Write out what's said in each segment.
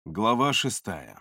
Глава 6.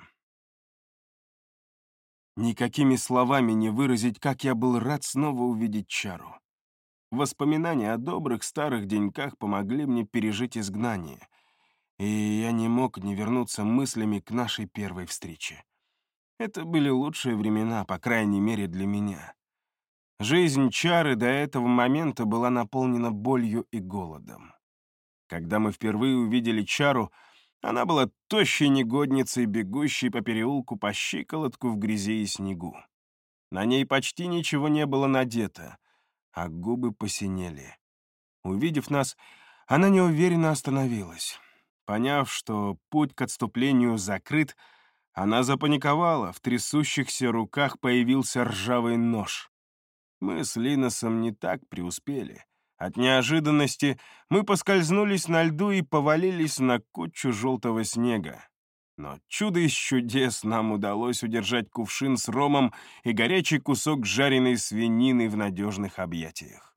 Никакими словами не выразить, как я был рад снова увидеть Чару. Воспоминания о добрых старых деньках помогли мне пережить изгнание, и я не мог не вернуться мыслями к нашей первой встрече. Это были лучшие времена, по крайней мере, для меня. Жизнь Чары до этого момента была наполнена болью и голодом. Когда мы впервые увидели Чару, она была тощей негодницей, бегущей по переулку по щиколотку в грязи и снегу. На ней почти ничего не было надето, а губы посинели. Увидев нас, она неуверенно остановилась. Поняв, что путь к отступлению закрыт, она запаниковала, в трясущихся руках появился ржавый нож. Мы с Линосом не так преуспели. От неожиданности мы поскользнулись на льду и повалились на кучу желтого снега. Но чудо из чудес нам удалось удержать кувшин с ромом и горячий кусок жареной свинины в надежных объятиях.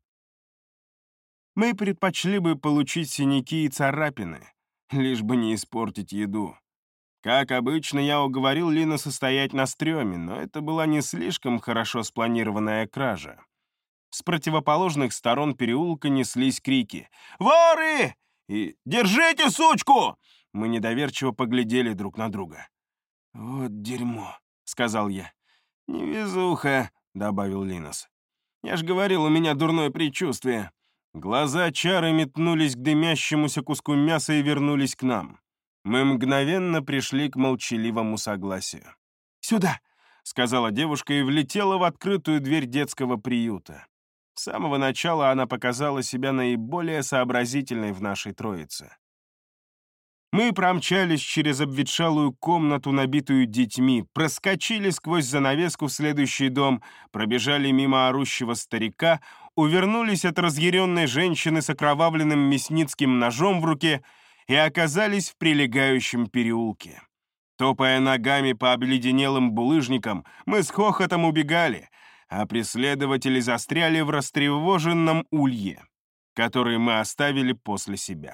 Мы предпочли бы получить синяки и царапины, лишь бы не испортить еду. Как обычно, я уговорил Линоса стоять на стреме, но это была не слишком хорошо спланированная кража. С противоположных сторон переулка неслись крики «Воры!» и «Держите сучку!» Мы недоверчиво поглядели друг на друга. «Вот дерьмо», — сказал я. «Невезуха», — добавил Линос. «Я ж говорил, у меня дурное предчувствие». Глаза Чары метнулись к дымящемуся куску мяса и вернулись к нам. Мы мгновенно пришли к молчаливому согласию. «Сюда!» — сказала девушка и влетела в открытую дверь детского приюта. С самого начала она показала себя наиболее сообразительной в нашей троице. Мы промчались через обветшалую комнату, набитую детьми, проскочили сквозь занавеску в следующий дом, пробежали мимо орущего старика, увернулись от разъяренной женщины с окровавленным мясницким ножом в руке и оказались в прилегающем переулке. Топая ногами по обледенелым булыжникам, мы с хохотом убегали, а преследователи застряли в растревоженном улье, который мы оставили после себя.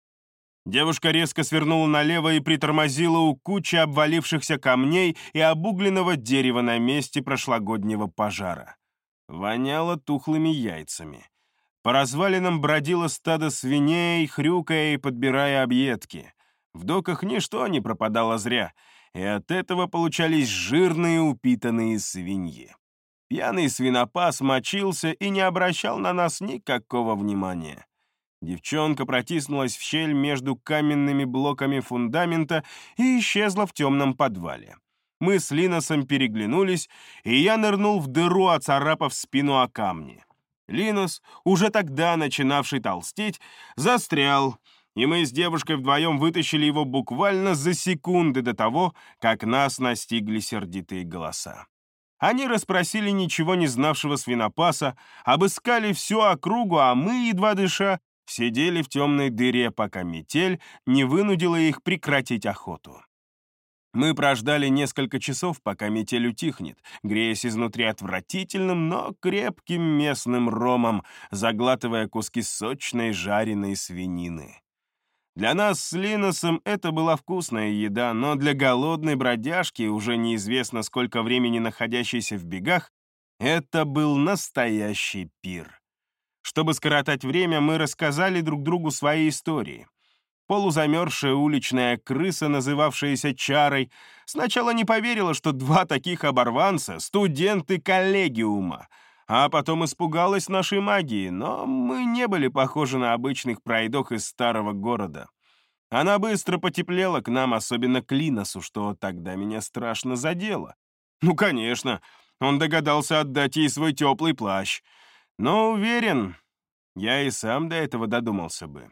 Девушка резко свернула налево и притормозила у кучи обвалившихся камней и обугленного дерева на месте прошлогоднего пожара. Воняло тухлыми яйцами. По развалинам бродило стадо свиней, хрюкая и подбирая объедки. В доках ничто не пропадало зря, и от этого получались жирные упитанные свиньи. Пьяный свинопас мочился и не обращал на нас никакого внимания. Девчонка протиснулась в щель между каменными блоками фундамента и исчезла в темном подвале. Мы с Линосом переглянулись, и я нырнул в дыру, оцарапав спину о камни. Линос, уже тогда начинавший толстеть, застрял, и мы с девушкой вдвоем вытащили его буквально за секунды до того, как нас настигли сердитые голоса. Они расспросили ничего не знавшего свинопаса, обыскали всю округу, а мы, едва дыша, сидели в темной дыре, пока метель не вынудила их прекратить охоту. Мы прождали несколько часов, пока метель утихнет, греясь изнутри отвратительным, но крепким местным ромом, заглатывая куски сочной жареной свинины. Для нас с Линосом это была вкусная еда, но для голодной бродяжки, уже неизвестно сколько времени находящейся в бегах, это был настоящий пир. Чтобы скоротать время, мы рассказали друг другу свои истории. Полузамерзшая уличная крыса, называвшаяся Чарой, сначала не поверила, что два таких оборванца — студенты коллегиума, а потом испугалась нашей магии, но мы не были похожи на обычных пройдох из старого города. Она быстро потеплела к нам, особенно к Линосу, что тогда меня страшно задело. Ну, конечно, он догадался отдать ей свой теплый плащ. Но уверен, я и сам до этого додумался бы.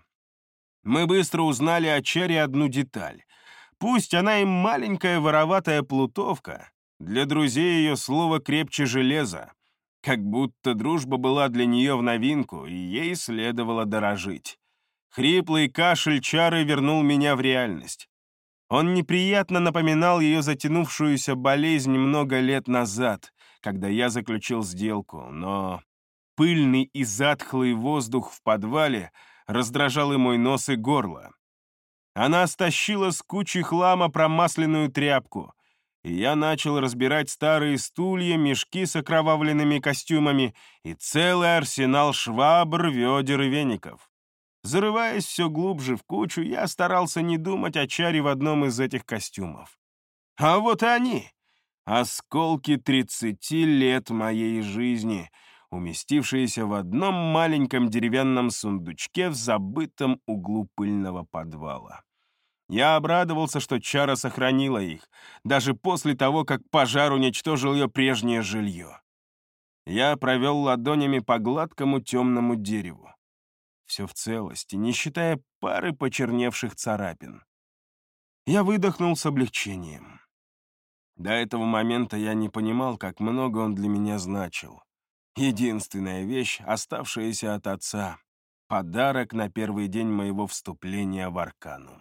Мы быстро узнали о Чаре одну деталь. Пусть она и маленькая вороватая плутовка, для друзей ее слово крепче железа. Как будто дружба была для нее в новинку, и ей следовало дорожить. Хриплый кашель Чары вернул меня в реальность. Он неприятно напоминал ее затянувшуюся болезнь много лет назад, когда я заключил сделку, но пыльный и затхлый воздух в подвале раздражал и мой нос, и горло. Она стащила с кучи хлама промасленную тряпку, и я начал разбирать старые стулья, мешки с окровавленными костюмами и целый арсенал швабр, ведер и веников. Зарываясь все глубже в кучу, я старался не думать о Чаре в одном из этих костюмов. А вот и они, осколки 30 лет моей жизни, уместившиеся в одном маленьком деревянном сундучке в забытом углу пыльного подвала. Я обрадовался, что Чара сохранила их, даже после того, как пожар уничтожил ее прежнее жилье. Я провел ладонями по гладкому темному дереву. Все в целости, не считая пары почерневших царапин. Я выдохнул с облегчением. До этого момента я не понимал, как много он для меня значил. Единственная вещь, оставшаяся от отца — подарок на первый день моего вступления в Арканум.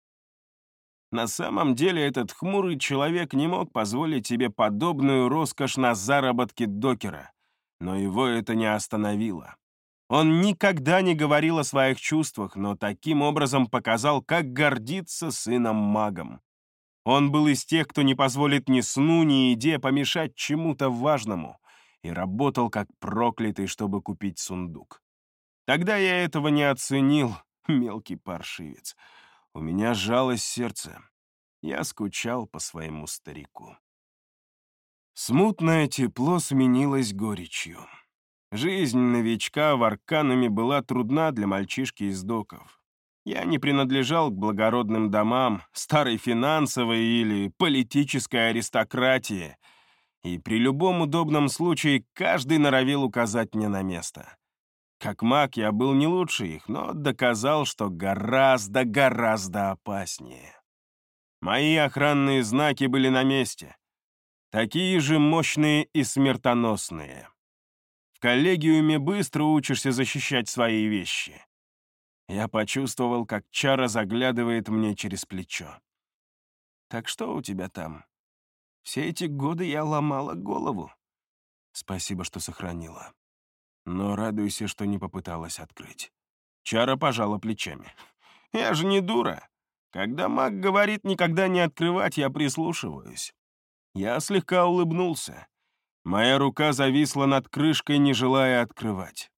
На самом деле этот хмурый человек не мог позволить себе подобную роскошь на заработки докера, но его это не остановило. Он никогда не говорил о своих чувствах, но таким образом показал, как гордится сыном-магом. Он был из тех, кто не позволит ни сну, ни еде помешать чему-то важному, и работал как проклятый, чтобы купить сундук. Тогда я этого не оценил, мелкий паршивец. У меня сжалось сердце. Я скучал по своему старику. Смутное тепло сменилось горечью. Жизнь новичка в Аркануме была трудна для мальчишки из доков. Я не принадлежал к благородным домам, старой финансовой или политической аристократии, и при любом удобном случае каждый норовил указать мне на место. Как маг я был не лучше их, но доказал, что гораздо опаснее. Мои охранные знаки были на месте, такие же мощные и смертоносные. В коллегиуме быстро учишься защищать свои вещи. Я почувствовал, как Чара заглядывает мне через плечо. «Так что у тебя там? Все эти годы я ломала голову. Спасибо, что сохранила. Но радуйся, что не попыталась открыть». Чара пожала плечами. «Я же не дура. Когда маг говорит никогда не открывать, я прислушиваюсь». Я слегка улыбнулся. Моя рука зависла над крышкой, не желая открывать.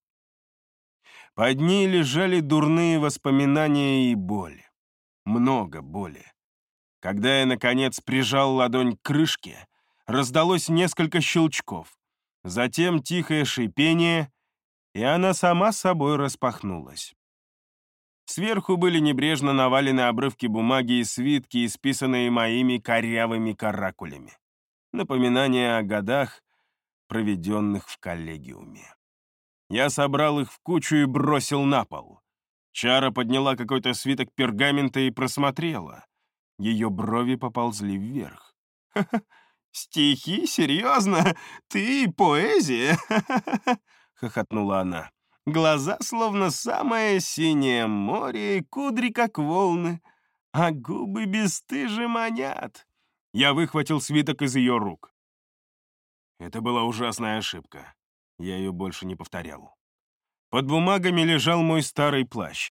Под ней лежали дурные воспоминания и боль. Много боли. Когда я, наконец, прижал ладонь к крышке, раздалось несколько щелчков, затем тихое шипение, и она сама собой распахнулась. Сверху были небрежно навалены обрывки бумаги и свитки, исписанные моими корявыми каракулями. Напоминание о годах, проведенных в коллегиуме. Я собрал их в кучу и бросил на пол. Чара подняла какой-то свиток пергамента и просмотрела. Ее брови поползли вверх. «Ха-ха, стихи? Серьезно? Ты поэзия?» хохотнула она. «Глаза словно самое синее море, и кудри как волны, а губы бесстыжи манят». Я выхватил свиток из ее рук. Это была ужасная ошибка. Я ее больше не повторял. Под бумагами лежал мой старый плащ.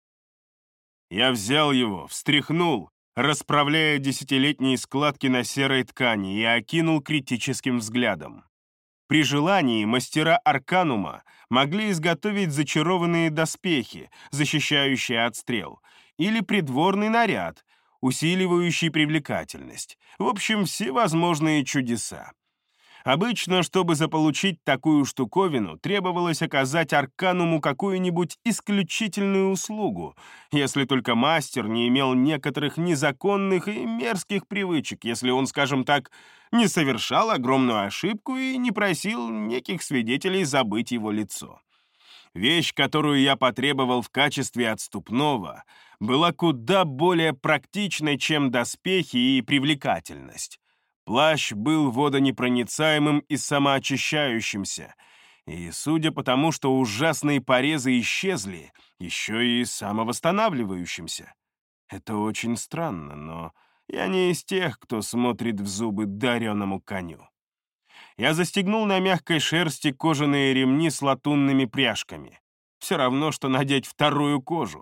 Я взял его, встряхнул, расправляя десятилетние складки на серой ткани, и окинул критическим взглядом. При желании мастера Арканума могли изготовить зачарованные доспехи, защищающие от стрел, или придворный наряд, усиливающий привлекательность. В общем, все возможные чудеса. Обычно, чтобы заполучить такую штуковину, требовалось оказать Аркануму какую-нибудь исключительную услугу, если только мастер не имел некоторых незаконных и мерзких привычек, если он, скажем так, не совершал огромную ошибку и не просил неких свидетелей забыть его лицо. Вещь, которую я потребовал в качестве отступного, была куда более практичной, чем доспехи и привлекательность. Плащ был водонепроницаемым и самоочищающимся, и, судя по тому, что ужасные порезы исчезли, еще и самовосстанавливающимся. Это очень странно, но я не из тех, кто смотрит в зубы дареному коню. Я застегнул на мягкой шерсти кожаные ремни с латунными пряжками. Все равно, что надеть вторую кожу,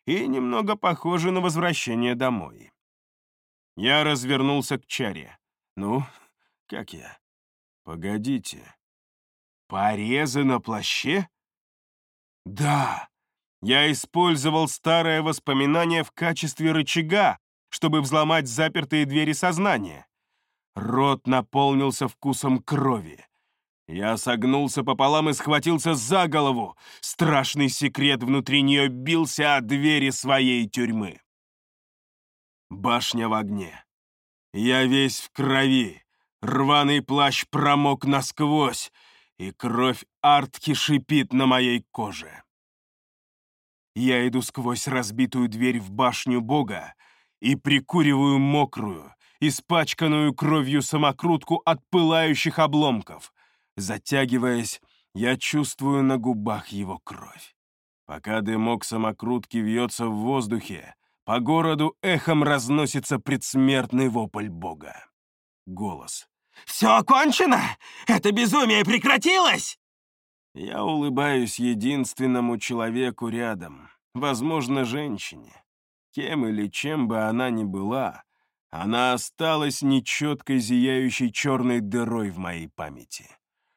и немного похоже на возвращение домой. Я развернулся к Чаре. «Ну, как я?» «Погодите. Порезы на плаще?» «Да, я использовал старое воспоминание в качестве рычага, чтобы взломать запертые двери сознания. Рот наполнился вкусом крови. Я согнулся пополам и схватился за голову. Страшный секрет внутри нее бился о двери своей тюрьмы. Башня в огне. Я весь в крови. Рваный плащ промок насквозь, и кровь Артки шипит на моей коже. Я иду сквозь разбитую дверь в башню Бога и прикуриваю мокрую, испачканную кровью самокрутку от пылающих обломков. Затягиваясь, я чувствую на губах его кровь. Пока дымок самокрутки вьется в воздухе, по городу эхом разносится предсмертный вопль Бога. Голос. «Все кончено? Это безумие прекратилось?» Я улыбаюсь единственному человеку рядом, возможно, женщине. Кем или чем бы она ни была, она осталась нечеткой зияющей черной дырой в моей памяти.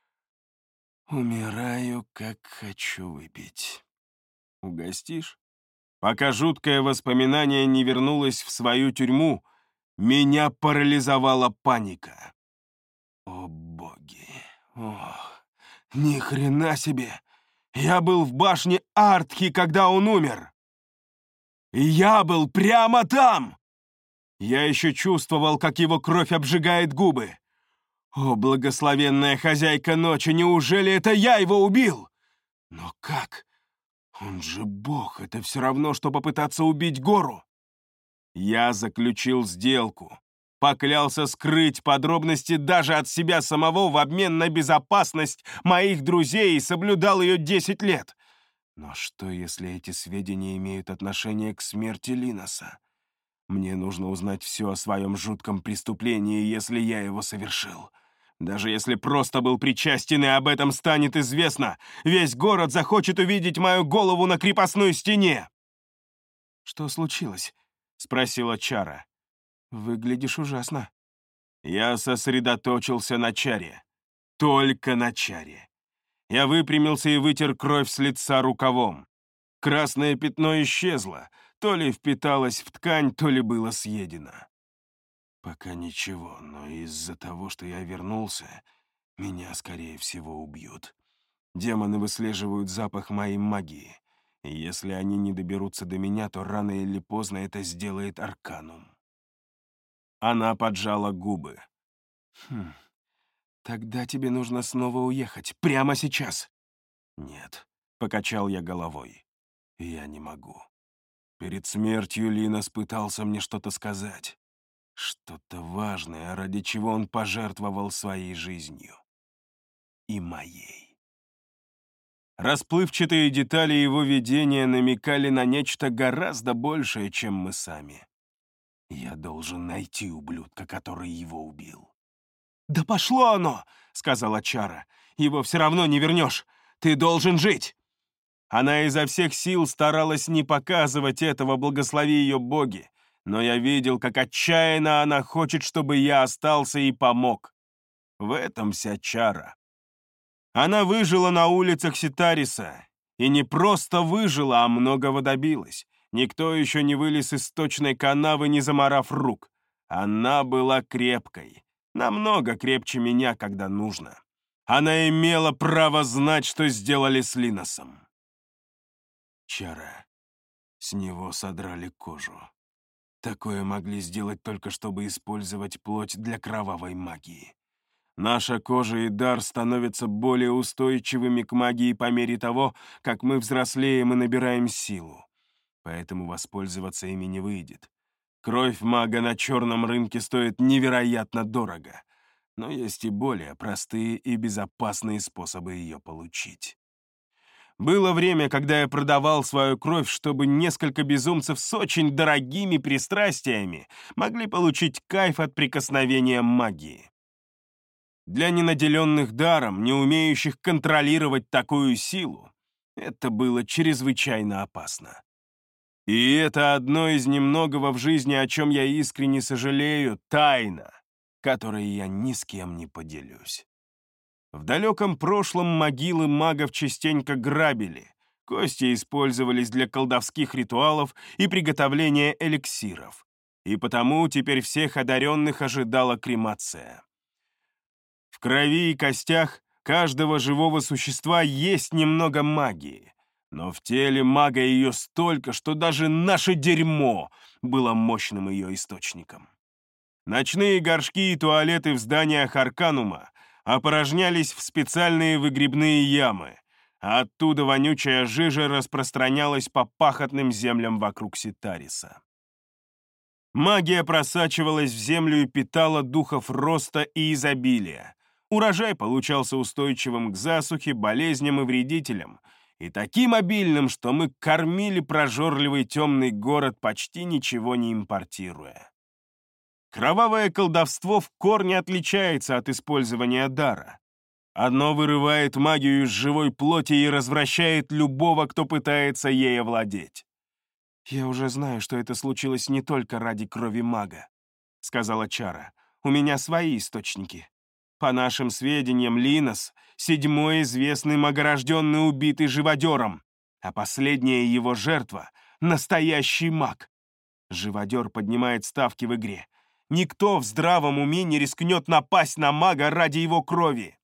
Умираю, как хочу выпить. Угостишь? Пока жуткое воспоминание не вернулось в свою тюрьму, меня парализовала паника. О, боги! Ох, ни хрена себе! Я был в башне Артхи, когда он умер! Я был прямо там! Я еще чувствовал, как его кровь обжигает губы. О, благословенная хозяйка ночи, неужели это я его убил? Но как? Он же бог, это все равно, что попытаться убить гору. Я заключил сделку, поклялся скрыть подробности даже от себя самого в обмен на безопасность моих друзей и соблюдал ее 10 лет. Но что, если эти сведения имеют отношение к смерти Линоса? Мне нужно узнать все о своем жутком преступлении, если я его совершил. Даже если просто был причастен и об этом станет известно, весь город захочет увидеть мою голову на крепостной стене. «Что случилось?» — спросила Чара. «Выглядишь ужасно». Я сосредоточился на Чаре. Только на Чаре. Я выпрямился и вытер кровь с лица рукавом. Красное пятно исчезло, то ли впиталось в ткань, то ли было съедено. Пока ничего, но из-за того, что я вернулся, меня, скорее всего, убьют. Демоны выслеживают запах моей магии. И если они не доберутся до меня, то рано или поздно это сделает Арканум. Она поджала губы. Тогда тебе нужно снова уехать. Прямо сейчас. Нет, покачал я головой. Я не могу. Перед смертью Линос пытался мне что-то сказать. Что-то важное, ради чего он пожертвовал своей жизнью. И моей. Расплывчатые детали его видения намекали на нечто гораздо большее, чем мы сами. Я должен найти ублюдка, который его убил. «Да пошло оно!» — сказала Чара. «Его все равно не вернешь. Ты должен жить!» Она изо всех сил старалась не показывать этого, благослови ее боги. Но я видел, как отчаянно она хочет, чтобы я остался и помог. В этом вся Чара. Она выжила на улицах Ситариса. И не просто выжила, а многого добилась. Никто еще не вылез из сточной канавы, не заморав рук. Она была крепкой. Намного крепче меня, когда нужно. Она имела право знать, что сделали с Линосом. Чара. С него содрали кожу. Такое могли сделать только, чтобы использовать плоть для кровавой магии. Наша кожа и дар становятся более устойчивыми к магии по мере того, как мы взрослеем и набираем силу. Поэтому воспользоваться ими не выйдет. Кровь мага на черном рынке стоит невероятно дорого, но есть и более простые и безопасные способы ее получить. Было время, когда я продавал свою кровь, чтобы несколько безумцев с очень дорогими пристрастиями могли получить кайф от прикосновения магии. Для ненаделенных даром, не умеющих контролировать такую силу, это было чрезвычайно опасно. И это одно из немногого в жизни, о чем я искренне сожалею, тайна, которой я ни с кем не поделюсь. В далеком прошлом могилы магов частенько грабили, кости использовались для колдовских ритуалов и приготовления эликсиров, и потому теперь всех одаренных ожидала кремация. В крови и костях каждого живого существа есть немного магии, но в теле мага ее столько, что даже наше дерьмо было мощным ее источником. Ночные горшки и туалеты в зданиях Арканума опорожнялись в специальные выгребные ямы, а оттуда вонючая жижа распространялась по пахотным землям вокруг Ситариса. Магия просачивалась в землю и питала духов роста и изобилия. Урожай получался устойчивым к засухе, болезням и вредителям, и таким обильным, что мы кормили прожорливый темный город, почти ничего не импортируя. Кровавое колдовство в корне отличается от использования дара. Оно вырывает магию из живой плоти и развращает любого, кто пытается ей овладеть. «Я уже знаю, что это случилось не только ради крови мага», — сказала Чара. «У меня свои источники. По нашим сведениям, Линос — седьмой известный магорожденный, убитый живодером, а последняя его жертва — настоящий маг. Живодер поднимает ставки в игре. Никто в здравом уме не рискнет напасть на мага ради его крови».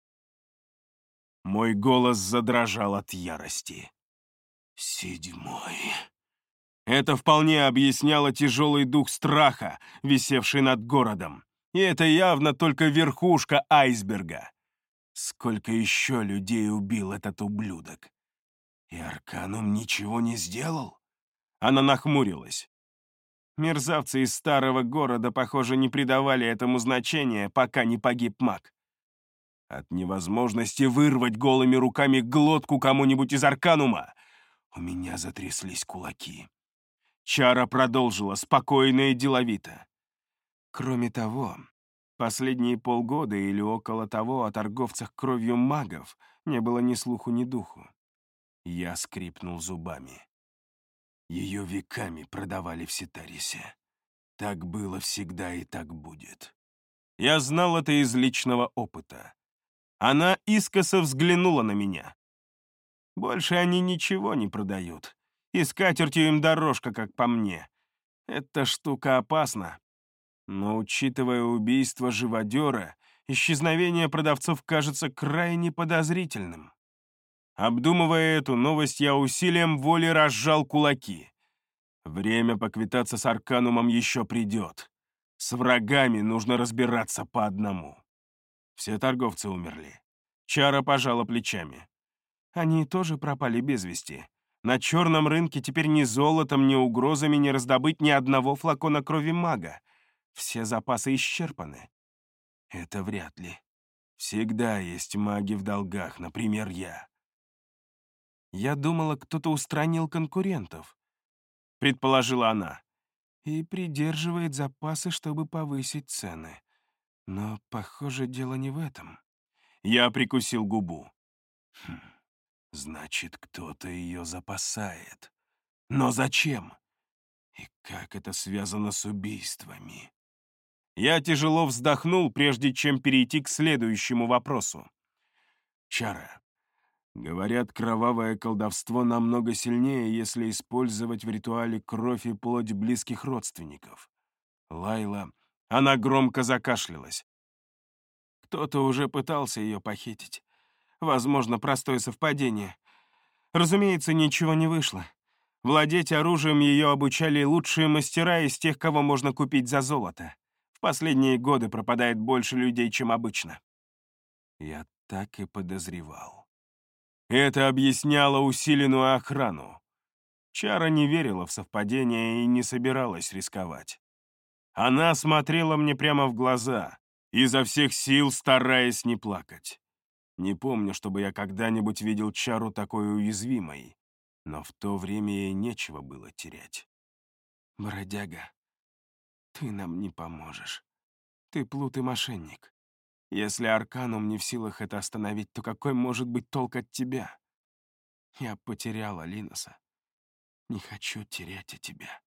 Мой голос задрожал от ярости. «Седьмой...» Это вполне объясняло тяжелый дух страха, висевший над городом. И это явно только верхушка айсберга. Сколько еще людей убил этот ублюдок? И Арканум ничего не сделал? Она нахмурилась. Мерзавцы из старого города, похоже, не придавали этому значения, пока не погиб маг. От невозможности вырвать голыми руками глотку кому-нибудь из Арканума у меня затряслись кулаки. Чара продолжила спокойно и деловито. Кроме того, последние полгода или около того о торговцах кровью магов не было ни слуху, ни духу. Я скрипнул зубами. Ее веками продавали в Ситарисе. Так было всегда и так будет. Я знал это из личного опыта. Она искоса взглянула на меня. Больше они ничего не продают. И скатертью им дорожка, как по мне. Эта штука опасна. Но, учитывая убийство живодера, исчезновение продавцов кажется крайне подозрительным. Обдумывая эту новость, я усилием воли разжал кулаки. Время поквитаться с Арканумом еще придет. С врагами нужно разбираться по одному. Все торговцы умерли. Чара пожала плечами. Они тоже пропали без вести. На черном рынке теперь ни золотом, ни угрозами не раздобыть ни одного флакона крови мага. Все запасы исчерпаны. Это вряд ли. Всегда есть маги в долгах, например, я. Я думала, кто-то устранил конкурентов, предположила она, и придерживает запасы, чтобы повысить цены. Но, похоже, дело не в этом. Я прикусил губу. Значит, кто-то ее запасает. Но зачем? И как это связано с убийствами? Я тяжело вздохнул, прежде чем перейти к следующему вопросу. Чара, говорят, кровавое колдовство намного сильнее, если использовать в ритуале кровь и плоть близких родственников. Лайла, она громко закашлялась. Кто-то уже пытался ее похитить. Возможно, простое совпадение. Разумеется, ничего не вышло. Владеть оружием ее обучали лучшие мастера из тех, кого можно купить за золото. В последние годы пропадает больше людей, чем обычно. Я так и подозревал. Это объясняло усиленную охрану. Чара не верила в совпадения и не собиралась рисковать. Она смотрела мне прямо в глаза, изо всех сил стараясь не плакать. Не помню, чтобы я когда-нибудь видел Чару такой уязвимой, но в то время ей нечего было терять. «Бродяга, ты нам не поможешь. Ты плут и мошенник. Если Арканум не в силах это остановить, то какой может быть толк от тебя? Я потеряла Линоса. Не хочу терять и тебя.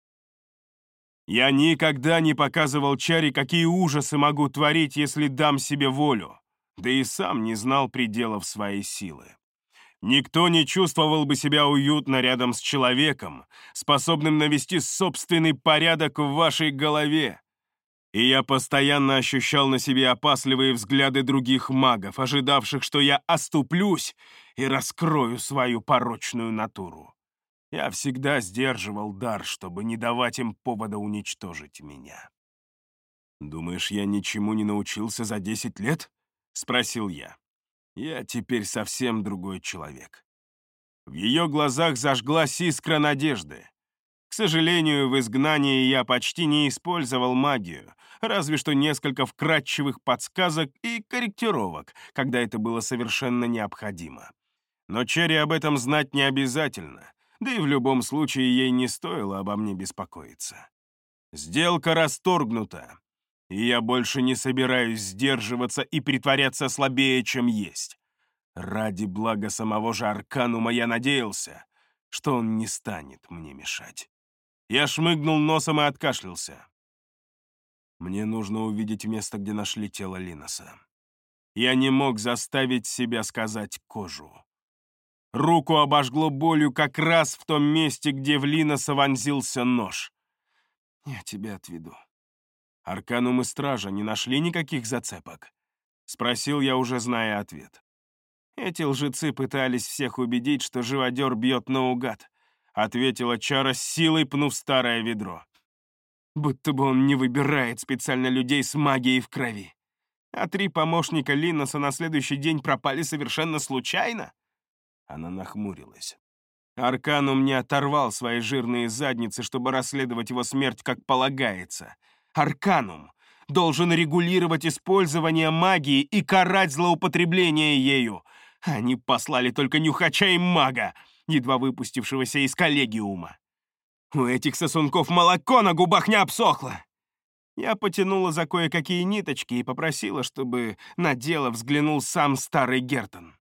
Я никогда не показывал Чаре, какие ужасы могу творить, если дам себе волю, да и сам не знал пределов своей силы. Никто не чувствовал бы себя уютно рядом с человеком, способным навести собственный порядок в вашей голове. И я постоянно ощущал на себе опасливые взгляды других магов, ожидавших, что я оступлюсь и раскрою свою порочную натуру. Я всегда сдерживал дар, чтобы не давать им повода уничтожить меня. «Думаешь, я ничему не научился за 10 лет?» — спросил я. «Я теперь совсем другой человек». В ее глазах зажглась искра надежды. К сожалению, в изгнании я почти не использовал магию, разве что несколько вкратчивых подсказок и корректировок, когда это было совершенно необходимо. Но Черри об этом знать не обязательно, да и в любом случае ей не стоило обо мне беспокоиться. Сделка расторгнута, и я больше не собираюсь сдерживаться и притворяться слабее, чем есть. Ради блага самого же Арканума я надеялся, что он не станет мне мешать. Я шмыгнул носом и откашлялся. Мне нужно увидеть место, где нашли тело Линоса. Я не мог заставить себя сказать кожу. Руку обожгло болью как раз в том месте, где в Линоса вонзился нож. Я тебя отведу. Арканум и стража не нашли никаких зацепок? Спросил я, уже зная ответ. Эти лжецы пытались всех убедить, что живодер бьет наугад, ответила Чара с силой, пнув старое ведро. Будто бы он не выбирает специально людей с магией в крови. А 3 помощника Линоса на следующий день пропали совершенно случайно? Она нахмурилась. Арканум не оторвал свои жирные задницы, чтобы расследовать его смерть как полагается. Арканум должен регулировать использование магии и карать злоупотребление ею. Они послали только нюхача и мага, едва выпустившегося из коллегиума. У этих сосунков молоко на губах не обсохло. Я потянула за кое-какие ниточки и попросила, чтобы на дело взглянул сам старый Гертон.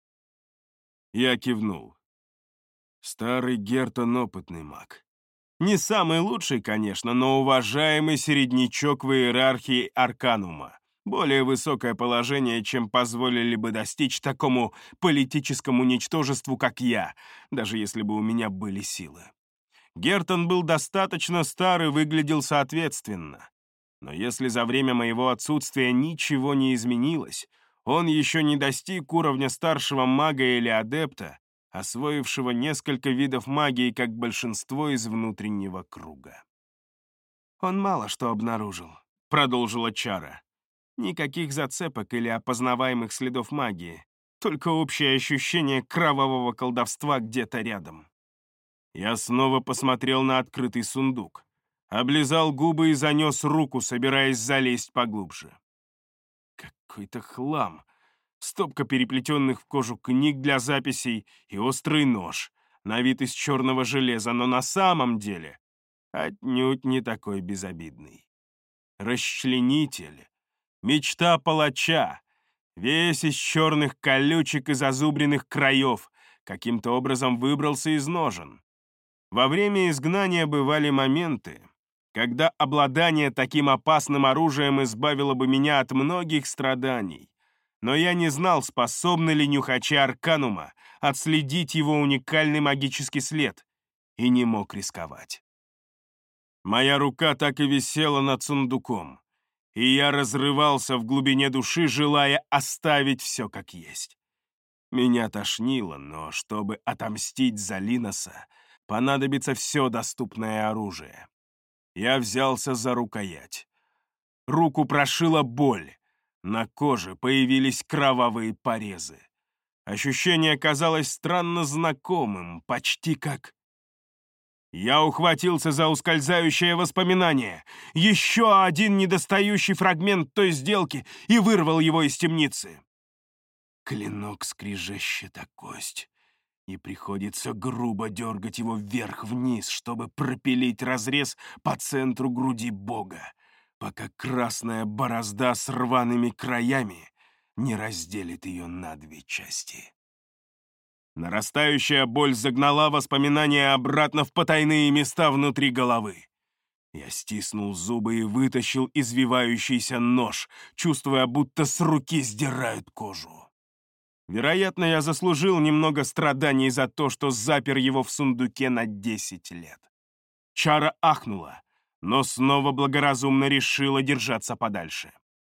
Я кивнул. Старый Гертон — опытный маг. Не самый лучший, конечно, но уважаемый середнячок в иерархии Арканума. Более высокое положение, чем позволили бы достичь такому политическому ничтожеству, как я, даже если бы у меня были силы. Гертон был достаточно стар и выглядел соответственно. Но если за время моего отсутствия ничего не изменилось, он еще не достиг уровня старшего мага или адепта, освоившего несколько видов магии, как большинство из внутреннего круга. «Он мало что обнаружил», — продолжила Чара. «Никаких зацепок или опознаваемых следов магии, только общее ощущение кровавого колдовства где-то рядом». Я снова посмотрел на открытый сундук, облизал губы и занес руку, собираясь залезть поглубже. Какой-то хлам. Стопка переплетенных в кожу книг для записей и острый нож, на вид из черного железа, но на самом деле отнюдь не такой безобидный. Расчленитель, мечта палача, весь из черных колючек и зазубренных краев, каким-то образом выбрался из ножен. Во время изгнания бывали моменты, когда обладание таким опасным оружием избавило бы меня от многих страданий. Но я не знал, способны ли нюхачи Арканума отследить его уникальный магический след, и не мог рисковать. Моя рука так и висела над сундуком, и я разрывался в глубине души, желая оставить все как есть. Меня тошнило, но чтобы отомстить за Линоса, понадобится все доступное оружие. Я взялся за рукоять. Руку прошила боль. На коже появились кровавые порезы. Ощущение казалось странно знакомым, почти как... Я ухватился за ускользающее воспоминание, еще один недостающий фрагмент той сделки, и вырвал его из темницы. Клинок скрежещет о кость, и приходится грубо дергать его вверх-вниз, чтобы пропилить разрез по центру груди бога, пока красная борозда с рваными краями не разделит ее на 2 части. Нарастающая боль загнала воспоминания обратно в потайные места внутри головы. Я стиснул зубы и вытащил извивающийся нож, чувствуя, будто с руки сдирают кожу. Вероятно, я заслужил немного страданий за то, что запер его в сундуке на 10 лет. Чара ахнула, но снова благоразумно решила держаться подальше.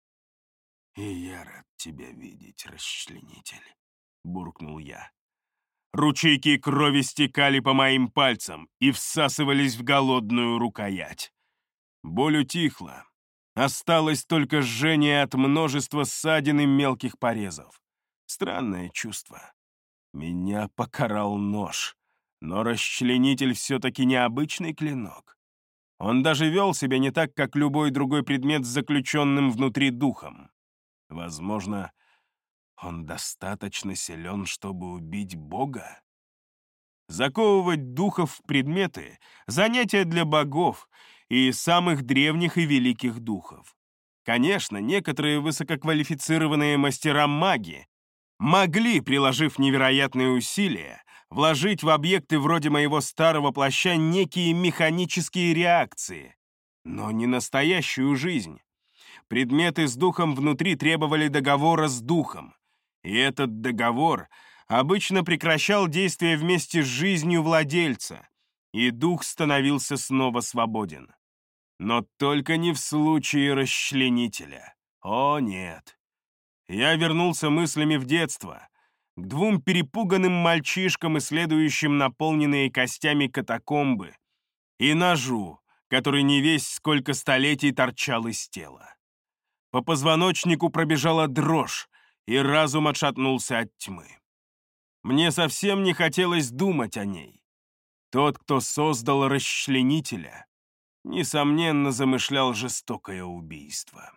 «И я рад тебя видеть, расчленитель», — буркнул я. Ручейки крови стекали по моим пальцам и всасывались в голодную рукоять. Боль утихла. Осталось только жжение от множества ссадин и мелких порезов. Странное чувство. Меня покарал нож, но расчленитель все-таки необычный клинок. Он даже вел себя не так, как любой другой предмет с заключенным внутри духом. Возможно, он достаточно силен, чтобы убить Бога? Заковывать духов в предметы — занятие для богов и самых древних и великих духов. Конечно, некоторые высококвалифицированные мастера магии могли, приложив невероятные усилия, вложить в объекты вроде моего старого плаща некие механические реакции, но не настоящую жизнь. Предметы с духом внутри требовали договора с духом, и этот договор обычно прекращал действие вместе с жизнью владельца, и дух становился снова свободен. Но только не в случае расчленителя. О, нет. Я вернулся мыслями в детство, к двум перепуганным мальчишкам, исследующим наполненные костями катакомбы, и ножу, который не весть сколько столетий торчал из тела. По позвоночнику пробежала дрожь, и разум отшатнулся от тьмы. Мне совсем не хотелось думать о ней. Тот, кто создал расчленителя, несомненно, замышлял жестокое убийство.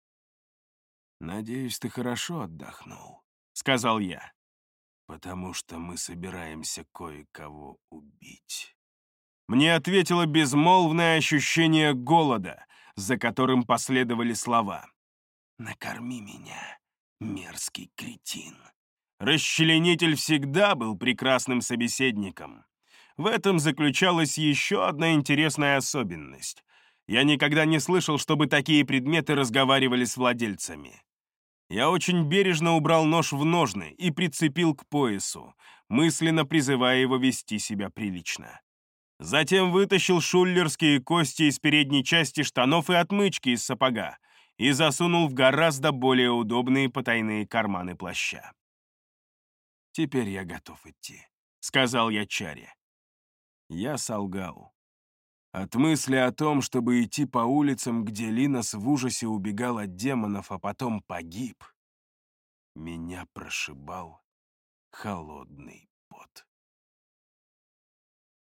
«Надеюсь, ты хорошо отдохнул», — сказал я, «потому что мы собираемся кое-кого убить». Мне ответило безмолвное ощущение голода, за которым последовали слова. «Накорми меня, мерзкий кретин». Расчленитель всегда был прекрасным собеседником. В этом заключалась еще одна интересная особенность. Я никогда не слышал, чтобы такие предметы разговаривали с владельцами. Я очень бережно убрал нож в ножны и прицепил к поясу, мысленно призывая его вести себя прилично. Затем вытащил шуллерские кости из передней части штанов и отмычки из сапога и засунул в гораздо более удобные потайные карманы плаща. «Теперь я готов идти», — сказал я Чаре. Я солгал. От мысли о том, чтобы идти по улицам, где Линос в ужасе убегал от демонов, а потом погиб, меня прошибал холодный